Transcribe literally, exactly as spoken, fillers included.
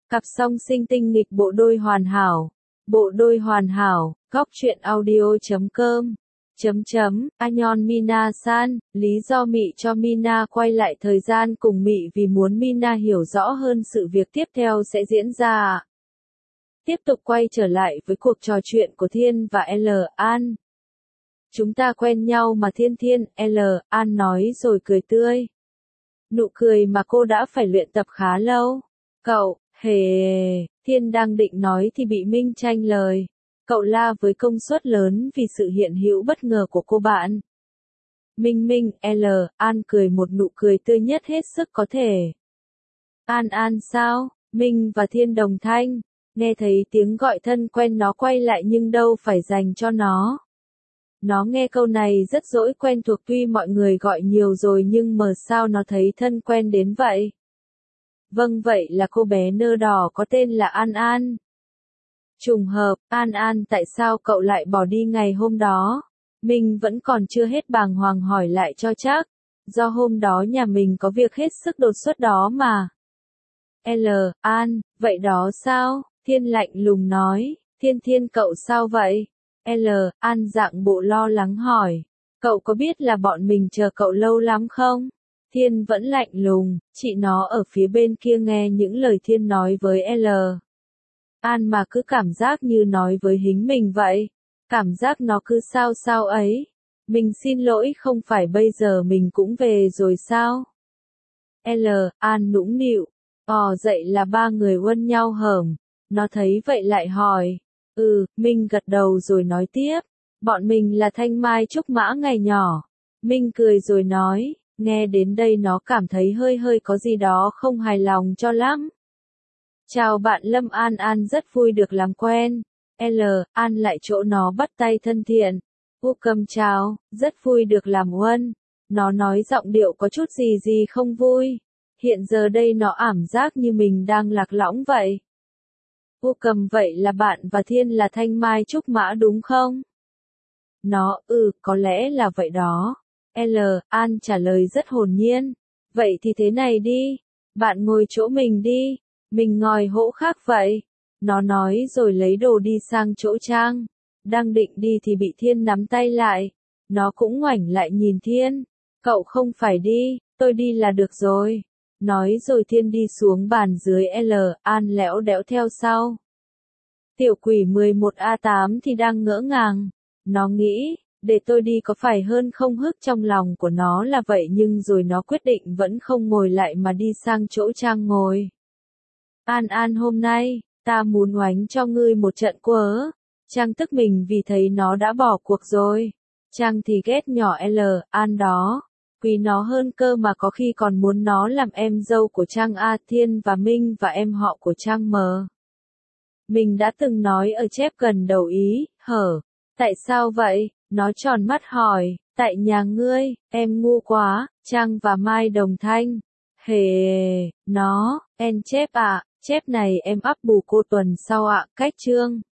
Cặp song sinh tinh nghịch bộ đôi hoàn hảo. Bộ đôi hoàn hảo, góc truyện audio chấm com. Chấm chấm, Anon Mina San, lý do Mị cho Mina quay lại thời gian cùng Mị vì muốn Mina hiểu rõ hơn sự việc tiếp theo sẽ diễn ra. Tiếp tục quay trở lại với cuộc trò chuyện của Thiên và L. An. Chúng ta quen nhau mà Thiên Thiên, L. An nói rồi cười tươi. Nụ cười mà cô đã phải luyện tập khá lâu. Cậu, hề, Thiên đang định nói thì bị Minh tranh lời. Cậu la với công suất lớn vì sự hiện hữu bất ngờ của cô bạn. Minh Minh, L. An cười một nụ cười tươi nhất hết sức có thể. An An sao? Minh và Thiên đồng thanh. Nghe thấy tiếng gọi thân quen nó quay lại nhưng đâu phải dành cho nó. Nó nghe câu này rất dỗi quen thuộc tuy mọi người gọi nhiều rồi nhưng mà sao nó thấy thân quen đến vậy? Vâng vậy là cô bé nơ đỏ có tên là An An. Trùng hợp, An An tại sao cậu lại bỏ đi ngày hôm đó? Mình vẫn còn chưa hết bàng hoàng hỏi lại cho chắc. Do hôm đó nhà mình có việc hết sức đột xuất đó mà. L. An, vậy đó sao? Thiên lạnh lùng nói. Thiên Thiên cậu sao vậy? L. An dạng bộ lo lắng hỏi. Cậu có biết là bọn mình chờ cậu lâu lắm không? Thiên vẫn lạnh lùng, chị nó ở phía bên kia nghe những lời Thiên nói với L. An mà cứ cảm giác như nói với hính mình vậy. Cảm giác nó cứ sao sao ấy. Mình xin lỗi không phải bây giờ mình cũng về rồi sao? L. An nũng nịu. Ồ dậy là ba người uân nhau hởm. Nó thấy vậy lại hỏi. Ừ, Minh gật đầu rồi nói tiếp. Bọn mình là Thanh Mai Trúc Mã ngày nhỏ. Minh cười rồi nói. Nghe đến đây nó cảm thấy hơi hơi có gì đó không hài lòng cho lắm. Chào bạn Lâm An An rất vui được làm quen. L. An lại chỗ nó bắt tay thân thiện. U cầm chào, rất vui được làm uân. Nó nói giọng điệu có chút gì gì không vui. Hiện giờ đây nó ảm giác như mình đang lạc lõng vậy. U cầm vậy là bạn và Thiên là Thanh Mai Trúc Mã đúng không? Nó, ừ, có lẽ là vậy đó. L. An trả lời rất hồn nhiên. Vậy thì thế này đi. Bạn ngồi chỗ mình đi. Mình ngồi hỗ khác vậy. Nó nói rồi lấy đồ đi sang chỗ Trang. Đang định đi thì bị Thiên nắm tay lại. Nó cũng ngoảnh lại nhìn Thiên. Cậu không phải đi, tôi đi là được rồi. Nói rồi Thiên đi xuống bàn dưới L. An lẽo đẽo theo sau. Tiểu quỷ mười một A tám thì đang ngỡ ngàng. Nó nghĩ, để tôi đi có phải hơn không hức trong lòng của nó là vậy nhưng rồi nó quyết định vẫn không ngồi lại mà đi sang chỗ Trang ngồi. An An hôm nay, ta muốn oánh cho ngươi một trận quớ. Trang tức mình vì thấy nó đã bỏ cuộc rồi. Trang thì ghét nhỏ L. An đó. Quý nó hơn cơ mà có khi còn muốn nó làm em dâu của Trang A Thiên và Minh và em họ của Trang M. Mình đã từng nói ở chép gần đầu ý, hở. Tại sao vậy? Nó tròn mắt hỏi. Tại nhà ngươi, em ngu quá, Trang và Mai đồng thanh. Hề, nó, en chép ạ, à, chép này em up bù cô tuần sau ạ, cách chương.